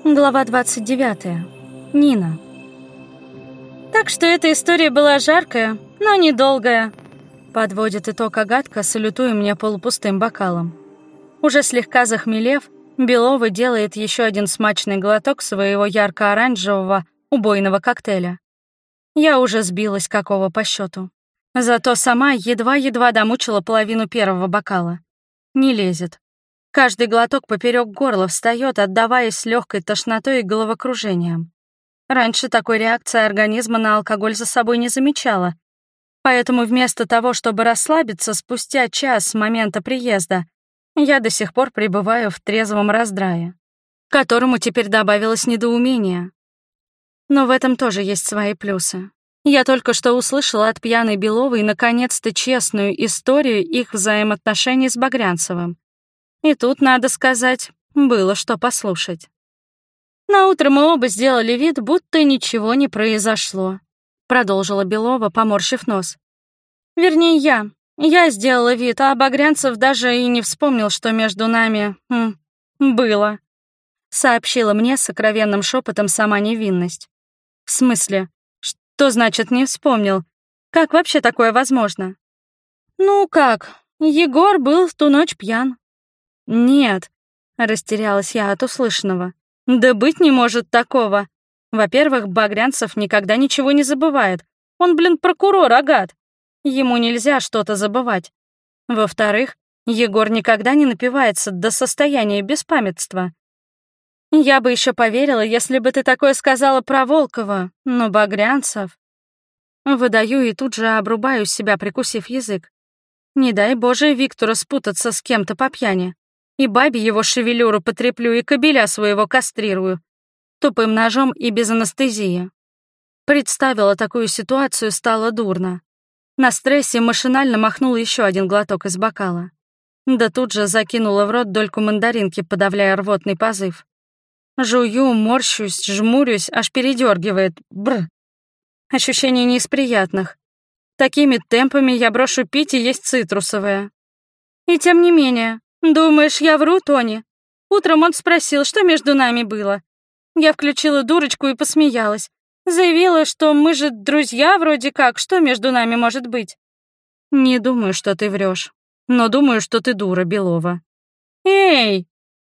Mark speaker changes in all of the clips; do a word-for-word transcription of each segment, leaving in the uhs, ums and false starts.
Speaker 1: Глава двадцать девятая. Нина. Так что эта история была жаркая, но недолгая. Подводит итог Агатка, салютуя мне полупустым бокалом. Уже слегка захмелев, Белова делает еще один смачный глоток своего ярко-оранжевого убойного коктейля. Я уже сбилась какого по счету. Зато сама едва-едва домучила половину первого бокала. Не лезет. Каждый глоток поперек горла встает, отдаваясь легкой тошнотой и головокружением. Раньше такой реакции организма на алкоголь за собой не замечала. Поэтому вместо того, чтобы расслабиться спустя час с момента приезда, я до сих пор пребываю в трезвом раздрае, к которому теперь добавилось недоумение. Но в этом тоже есть свои плюсы. Я только что услышала от пьяной Беловой наконец-то честную историю их взаимоотношений с Багрянцевым. И тут, надо сказать, было что послушать. Наутро мы оба сделали вид, будто ничего не произошло, продолжила Белова, поморщив нос. Вернее, я. Я сделала вид, а Багрянцев даже и не вспомнил, что между нами м, было. Сообщила мне сокровенным шепотом сама невинность. В смысле? Что значит не вспомнил? Как вообще такое возможно? Ну как, Егор был в ту ночь пьян. «Нет», — растерялась я от услышанного. «Да быть не может такого. Во-первых, Багрянцев никогда ничего не забывает. Он, блин, прокурор, агат. Ему нельзя что-то забывать. Во-вторых, Егор никогда не напивается до состояния беспамятства. Я бы еще поверила, если бы ты такое сказала про Волкова, но Багрянцев...» Выдаю и тут же обрубаю себя, прикусив язык. Не дай Боже Виктору спутаться с кем-то по пьяни. И бабе его шевелюру потреплю, и кобеля своего кастрирую. Тупым ножом и без анестезии. Представила такую ситуацию, стало дурно. На стрессе машинально махнула еще один глоток из бокала. Да тут же закинула в рот дольку мандаринки, подавляя рвотный позыв. Жую, морщусь, жмурюсь, аж передергивает. Бр. Ощущение не из приятных. Такими темпами я брошу пить и есть цитрусовое. И тем не менее... «Думаешь, я вру, Тони?» Утром он спросил, что между нами было. Я включила дурочку и посмеялась. Заявила, что мы же друзья вроде как, что между нами может быть? «Не думаю, что ты врешь, но думаю, что ты дура, Белова». «Эй!»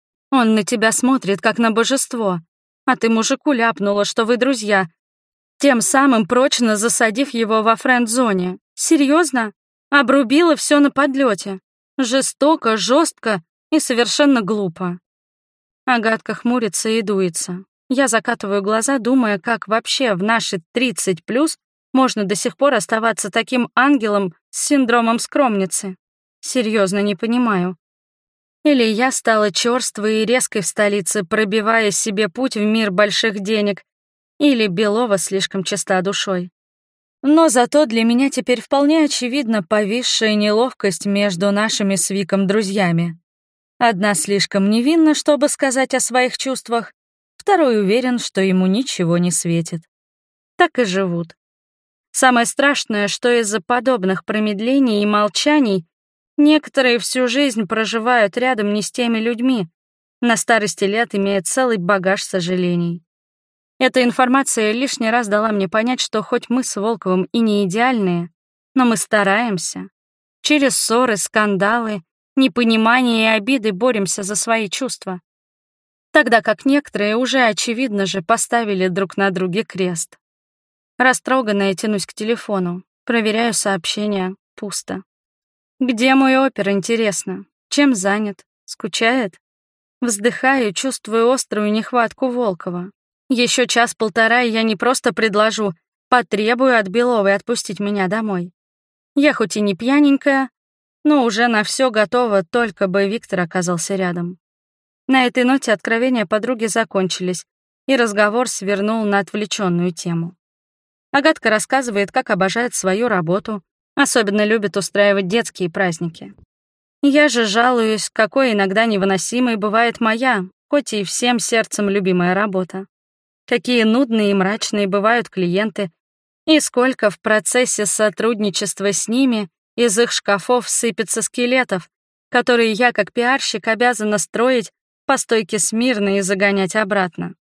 Speaker 1: Он на тебя смотрит, как на божество, а ты мужику ляпнула, что вы друзья, тем самым прочно засадив его во френд-зоне. Серьезно? Обрубила все на подлете. Жестоко, жестко и совершенно глупо. Агатка хмурится и дуется. Я закатываю глаза, думая, как вообще в наши тридцать плюс можно до сих пор оставаться таким ангелом с синдромом скромницы. Серьезно не понимаю. Или я стала чёрствой и резкой в столице, пробивая себе путь в мир больших денег, или Белова слишком чиста душой. Но зато для меня теперь вполне очевидна повисшая неловкость между нашими с Виком друзьями. Одна слишком невинна, чтобы сказать о своих чувствах, второй уверен, что ему ничего не светит. Так и живут. Самое страшное, что из-за подобных промедлений и молчаний некоторые всю жизнь проживают рядом не с теми людьми, на старости лет имея целый багаж сожалений. Эта информация лишний раз дала мне понять, что хоть мы с Волковым и не идеальные, но мы стараемся. Через ссоры, скандалы, непонимание и обиды боремся за свои чувства. Тогда как некоторые уже, очевидно же, поставили друг на друге крест. Растроганная тянусь к телефону, проверяю сообщения, пусто. Где мой опер, интересно? Чем занят? Скучает? Вздыхаю, чувствую острую нехватку Волкова. Еще час-полтора, и я не просто предложу, потребую от Беловой отпустить меня домой. Я хоть и не пьяненькая, но уже на все готова, только бы Виктор оказался рядом. На этой ноте откровения подруги закончились, и разговор свернул на отвлеченную тему. Агатка рассказывает, как обожает свою работу, особенно любит устраивать детские праздники. Я же жалуюсь, какой иногда невыносимой бывает моя, хоть и всем сердцем любимая работа. Какие нудные и мрачные бывают клиенты, и сколько в процессе сотрудничества с ними из их шкафов сыпется скелетов, которые я, как пиарщик, обязана строить по стойке смирно и загонять обратно.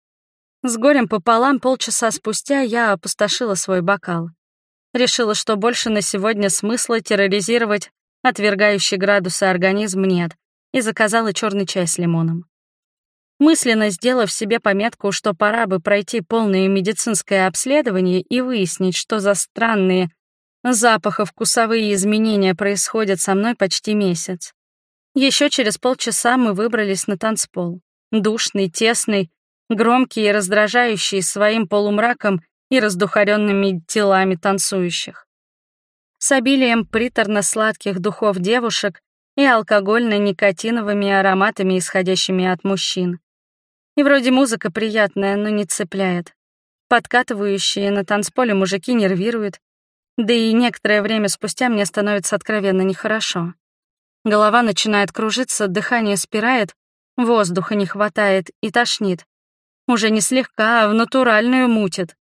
Speaker 1: С горем пополам полчаса спустя я опустошила свой бокал. Решила, что больше на сегодня смысла терроризировать отвергающий градусы организм нет, и заказала черный чай с лимоном. Мысленно сделав себе пометку, что пора бы пройти полное медицинское обследование и выяснить, что за странные запахо-вкусовые изменения происходят со мной почти месяц. Еще через полчаса мы выбрались на танцпол. Душный, тесный, громкий и раздражающий своим полумраком и раздухаренными телами танцующих. С обилием приторно-сладких духов девушек и алкогольно-никотиновыми ароматами, исходящими от мужчин. И вроде музыка приятная, но не цепляет. Подкатывающие на танцполе мужики нервируют, да и некоторое время спустя мне становится откровенно нехорошо. Голова начинает кружиться, дыхание спирает, воздуха не хватает и тошнит. Уже не слегка, а в натуральную мутит.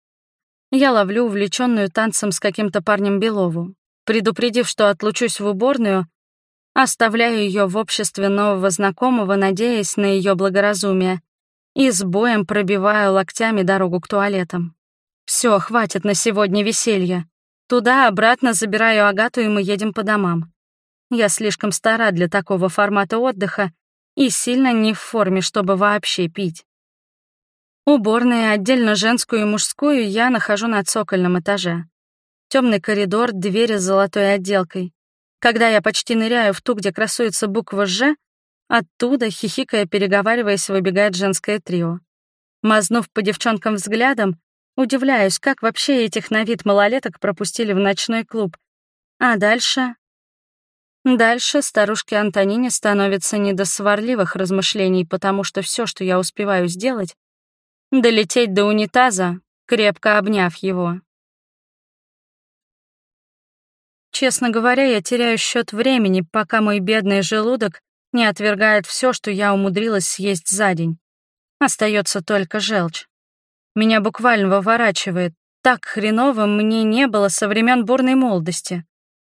Speaker 1: Я ловлю увлеченную танцем с каким-то парнем Белову. Предупредив, что отлучусь в уборную, оставляю ее в обществе нового знакомого, надеясь на ее благоразумие, и с боем пробиваю локтями дорогу к туалетам. Все, хватит на сегодня веселья. Туда-обратно забираю Агату, и мы едем по домам. Я слишком стара для такого формата отдыха и сильно не в форме, чтобы вообще пить. Уборные, отдельно женскую и мужскую, я нахожу на цокольном этаже. Темный коридор, двери с золотой отделкой. Когда я почти ныряю в ту, где красуется буква «Ж», оттуда, хихикая, переговариваясь, выбегает женское трио. Мазнув по девчонкам взглядом, удивляюсь, как вообще этих на вид малолеток пропустили в ночной клуб. А дальше... Дальше старушке Антонине становится не до сварливых размышлений, потому что все, что я успеваю сделать, долететь до унитаза, крепко обняв его. Честно говоря, я теряю счет времени, пока мой бедный желудок не отвергает все, что я умудрилась съесть за день. Остается только желчь. Меня буквально выворачивает. Так хреново мне не было со времен бурной молодости.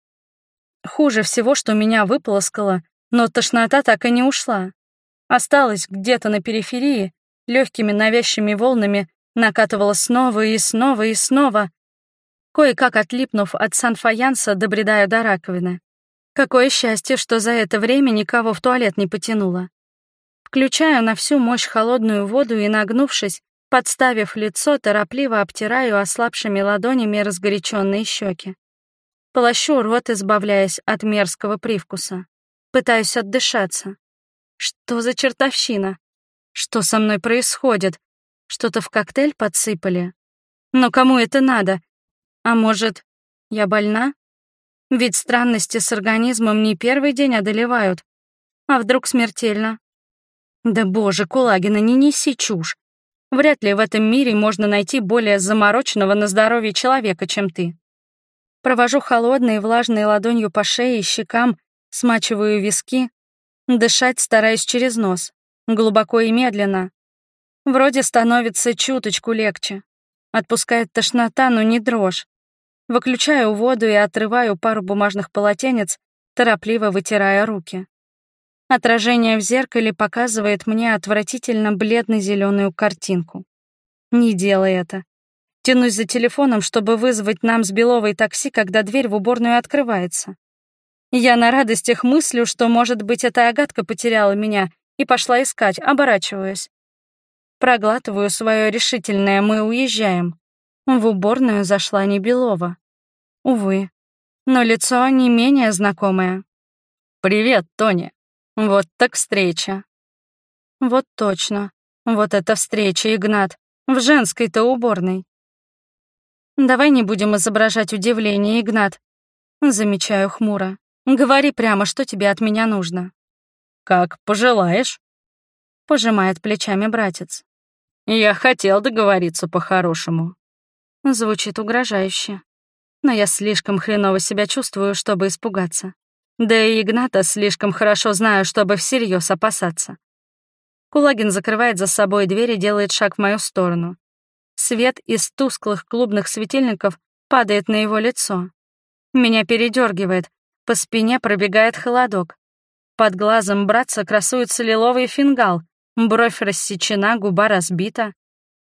Speaker 1: Хуже всего, что меня выполоскало, но тошнота так и не ушла. Осталась где-то на периферии, легкими навязчивыми волнами накатывала снова и снова и снова. Кое-как отлипнув от санфаянса, добредаю до раковины. Какое счастье, что за это время никого в туалет не потянуло. Включаю на всю мощь холодную воду и, нагнувшись, подставив лицо, торопливо обтираю ослабшими ладонями разгоряченные щеки. Полощу рот, избавляясь от мерзкого привкуса. Пытаюсь отдышаться. Что за чертовщина? Что со мной происходит? Что-то в коктейль подсыпали? Но кому это надо? А может, я больна? Ведь странности с организмом не первый день одолевают. А вдруг смертельно? Да боже, Кулагина, не неси чушь. Вряд ли в этом мире можно найти более замороченного на здоровье человека, чем ты. Провожу холодной и влажной ладонью по шее и щекам, смачиваю виски. Дышать стараюсь через нос, глубоко и медленно. Вроде становится чуточку легче. Отпускает тошнота, но не дрожь. Выключаю воду и отрываю пару бумажных полотенец, торопливо вытирая руки. Отражение в зеркале показывает мне отвратительно бледно-зеленую картинку. Не делай это. Тянусь за телефоном, чтобы вызвать нам с Беловой такси, когда дверь в уборную открывается. Я на радостях мыслю, что, может быть, эта Агатка потеряла меня и пошла искать, оборачиваясь. Проглатываю свое решительное «мы уезжаем». В уборную зашла не Белова. Увы, но лицо не менее знакомое. «Привет, Тоня. Вот так встреча». Вот точно. Вот эта встреча, Игнат. В женской-то уборной. «Давай не будем изображать удивление, Игнат», — замечаю хмуро. «Говори прямо, что тебе от меня нужно». «Как пожелаешь», — пожимает плечами братец. «Я хотел договориться по-хорошему». Звучит угрожающе. Но я слишком хреново себя чувствую, чтобы испугаться. Да и Игната слишком хорошо знаю, чтобы всерьез опасаться. Кулагин закрывает за собой дверь и делает шаг в мою сторону. Свет из тусклых клубных светильников падает на его лицо. Меня передергивает, по спине пробегает холодок. Под глазом братца красуется лиловый фингал, бровь рассечена, губа разбита.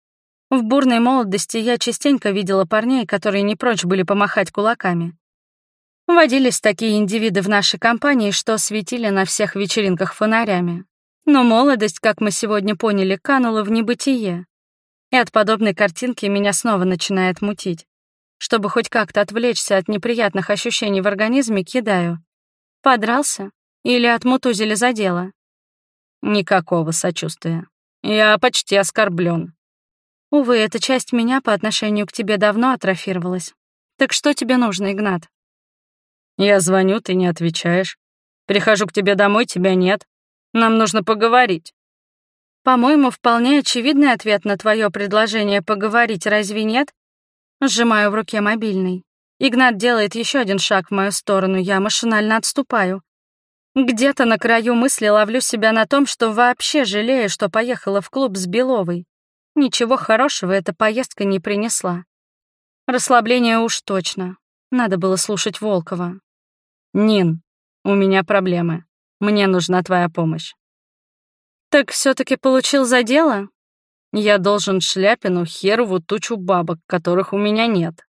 Speaker 1: В бурной молодости я частенько видела парней, которые не прочь были помахать кулаками. Водились такие индивиды в нашей компании, что светили на всех вечеринках фонарями. Но молодость, как мы сегодня поняли, канула в небытие. И от подобной картинки меня снова начинает мутить. Чтобы хоть как-то отвлечься от неприятных ощущений в организме, кидаю. Подрался? Или отмутузили за дело? Никакого сочувствия. Я почти оскорблен. Увы, эта часть меня по отношению к тебе давно атрофировалась. Так что тебе нужно, Игнат? Я звоню, ты не отвечаешь. Прихожу к тебе домой, тебя нет. Нам нужно поговорить. По-моему, вполне очевидный ответ на твое предложение поговорить, разве нет? Сжимаю в руке мобильный. Игнат делает еще один шаг в мою сторону, я машинально отступаю. Где-то на краю мысли ловлю себя на том, что вообще жалею, что поехала в клуб с Беловой. Ничего хорошего эта поездка не принесла. Расслабление уж точно. Надо было слушать Волкова. «Нин, у меня проблемы. Мне нужна твоя помощь». «Так все-таки получил за дело?» «Я должен Шляпину херову тучу бабок, которых у меня нет».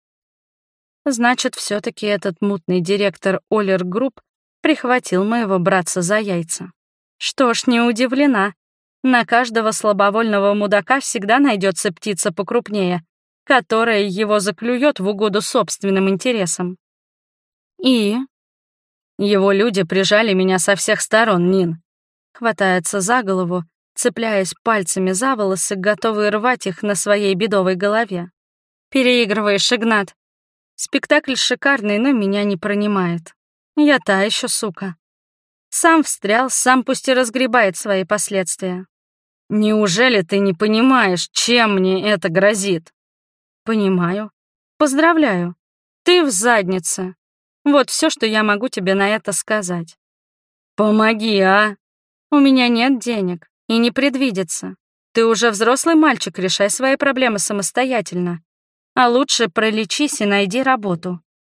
Speaker 1: Значит, все-таки этот мутный директор Олер Групп прихватил моего братца за яйца. Что ж, не удивлена. На каждого слабовольного мудака всегда найдется птица покрупнее, которая его заклюет в угоду собственным интересам. И... Его люди прижали меня со всех сторон, Нин. Хватается за голову, цепляясь пальцами за волосы, готовый рвать их на своей бедовой голове. Переигрываешь, Игнат. Спектакль шикарный, но меня не пронимает. Я та еще сука. Сам встрял, сам пусть и разгребает свои последствия. Неужели ты не понимаешь, чем мне это грозит? Понимаю. Поздравляю. Ты в заднице. Вот все, что я могу тебе на это сказать. Помоги, а? У меня нет денег и не предвидится. Ты уже взрослый мальчик, решай свои проблемы самостоятельно. А лучше пролечись и найди работу.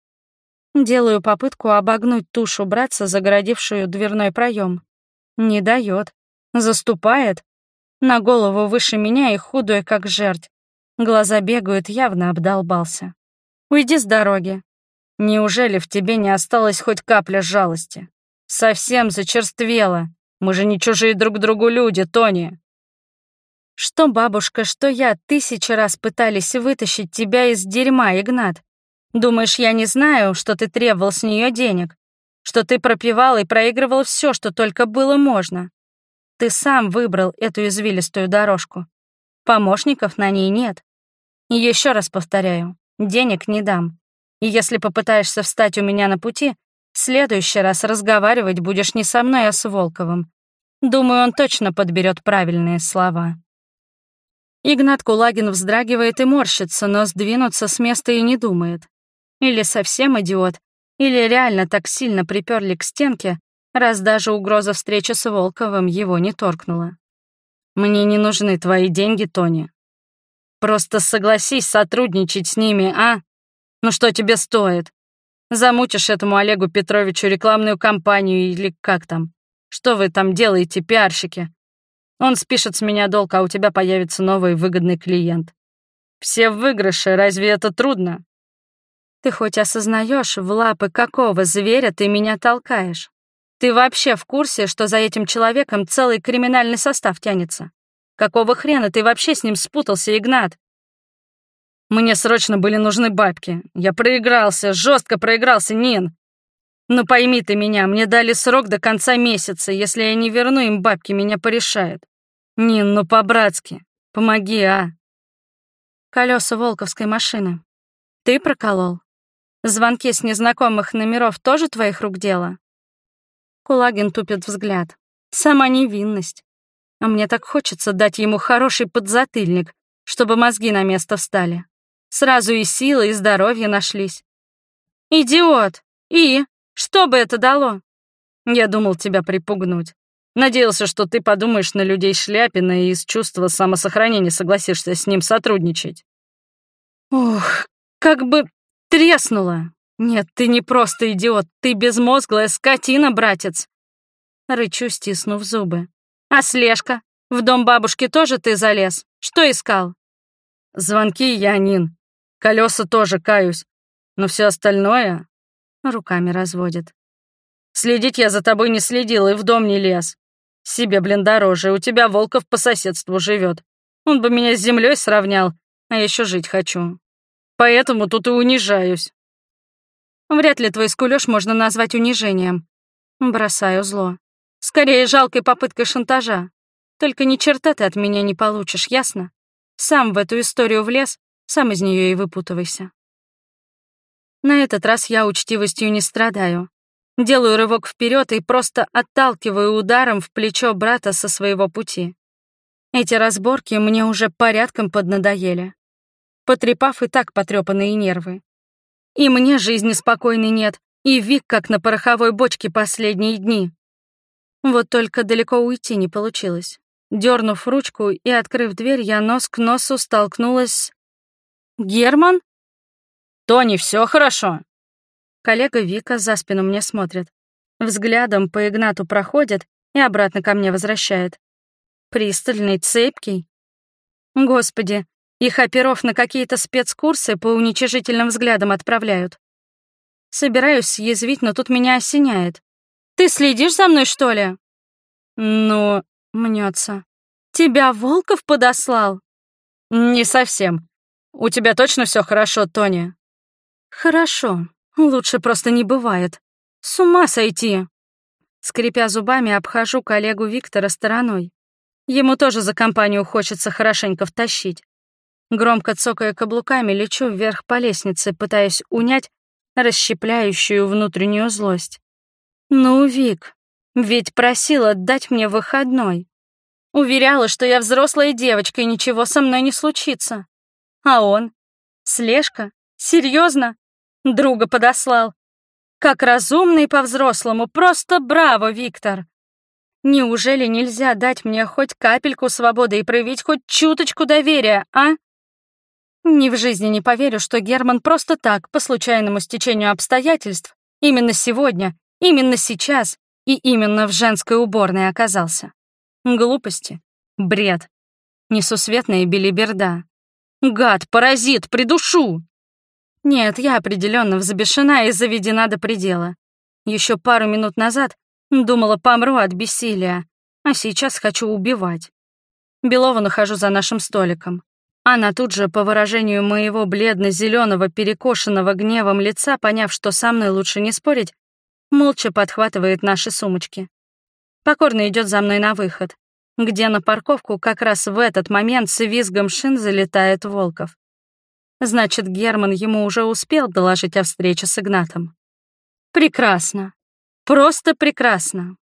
Speaker 1: Делаю попытку обогнуть тушу братца, загородившую дверной проем. Не дает. Заступает. На голову выше меня и худой, как жерть. Глаза бегают, явно обдолбался. Уйди с дороги. Неужели в тебе не осталось хоть капля жалости? Совсем зачерствела. Мы же не чужие друг другу люди, Тони. Что бабушка, что я тысячи раз пытались вытащить тебя из дерьма, Игнат. Думаешь, я не знаю, что ты требовал с нее денег? Что ты пропивал и проигрывал все, что только было можно? Ты сам выбрал эту извилистую дорожку. Помощников на ней нет. И еще раз повторяю, денег не дам. И если попытаешься встать у меня на пути, в следующий раз разговаривать будешь не со мной, а с Волковым. Думаю, он точно подберет правильные слова. Игнат Кулагин вздрагивает и морщится, но сдвинуться с места и не думает. Или совсем идиот, или реально так сильно приперли к стенке, раз даже угроза встречи с Волковым его не торкнула. Мне не нужны твои деньги, Тони. Просто согласись сотрудничать с ними, а? Ну что тебе стоит? Замутишь этому Олегу Петровичу рекламную кампанию или как там? Что вы там делаете, пиарщики? Он спишет с меня долг, а у тебя появится новый выгодный клиент. Все в выигрыше, разве это трудно? Ты хоть осознаешь, в лапы какого зверя ты меня толкаешь? Ты вообще в курсе, что за этим человеком целый криминальный состав тянется? Какого хрена ты вообще с ним спутался, Игнат? Мне срочно были нужны бабки. Я проигрался, жестко проигрался, Нин. Ну пойми ты меня, мне дали срок до конца месяца. Если я не верну им бабки, меня порешают. Нин, ну по-братски. Помоги, а? Колеса волковской машины. Ты проколол? Звонки с незнакомых номеров тоже твоих рук дело? Кулагин тупит взгляд. Сама невинность. А мне так хочется дать ему хороший подзатыльник, чтобы мозги на место встали. Сразу и силы, и здоровье нашлись. Идиот! И? Что бы это дало? Я думал тебя припугнуть. Надеялся, что ты подумаешь на людей Шляпина и из чувства самосохранения согласишься с ним сотрудничать. Ух, как бы треснуло. Нет, ты не просто идиот, ты безмозглая скотина, братец. Рычу, стиснув зубы. А слежка? В дом бабушки тоже ты залез? Что искал?
Speaker 2: Звонки я, Нин. Колеса тоже, каюсь. Но все остальное... Руками разводит. Следить я за тобой не следил и в дом не лез. Себе, блин, дороже. У тебя Волков по соседству живет. Он бы меня с землей сравнял, а я еще жить хочу. Поэтому тут и унижаюсь. Вряд ли твой скулёж можно назвать унижением. Бросаю зло. Скорее, жалкой попыткой шантажа. Только ни черта ты от меня не получишь, ясно? Сам в эту историю влез, сам из нее и выпутывайся. На этот раз я учтивостью не страдаю. Делаю рывок вперед и просто отталкиваю ударом в плечо брата со своего пути. Эти разборки мне уже порядком поднадоели, потрепав и так потрепанные нервы. И мне жизни спокойной нет, и Вик как на пороховой бочке последние дни. Вот только далеко уйти не получилось. Дернув ручку и открыв дверь, я нос к носу столкнулась с... Герман? «Тони, все хорошо?» Коллега Вика за спину мне смотрит. Взглядом по Игнату проходит и обратно ко мне возвращает. Пристальный, цепкий. Господи, их оперов на какие-то спецкурсы по уничижительным взглядам отправляют. Собираюсь съязвить, но тут меня осеняет. «Ты следишь за мной, что ли?» «Ну...» — мнется. «Тебя Волков подослал?» «Не совсем. У тебя точно все хорошо, Тони?» «Хорошо. Лучше просто не бывает. С ума сойти!» Скрипя зубами, обхожу коллегу Виктора стороной. Ему тоже за компанию хочется хорошенько втащить. Громко цокая каблуками, лечу вверх по лестнице, пытаясь унять расщепляющую внутреннюю злость. «Ну, Вик, ведь просила дать мне выходной. Уверяла, что я взрослая девочка и ничего со мной не случится. А он? Слежка? Серьезно? Друга подослал. Как разумный по-взрослому, просто браво, Виктор. Неужели нельзя дать мне хоть капельку свободы и проявить хоть чуточку доверия, а? Ни в жизни не поверю, что Герман просто так, по случайному стечению обстоятельств, именно сегодня, именно сейчас и именно в женской уборной оказался. Глупости, бред, несусветная белиберда. Гад, паразит, придушу! Нет, я определенно взбешена и заведена до предела. Еще пару минут назад думала, помру от бессилия, а сейчас хочу убивать. Белову нахожу за нашим столиком. Она тут же, по выражению моего бледно-зеленого, перекошенного гневом лица, поняв, что со мной лучше не спорить, молча подхватывает наши сумочки. Покорно идет за мной на выход, где на парковку как раз в этот момент с визгом шин залетает Волков. Значит, Герман ему уже успел доложить о встрече с Игнатом. Прекрасно. Просто прекрасно.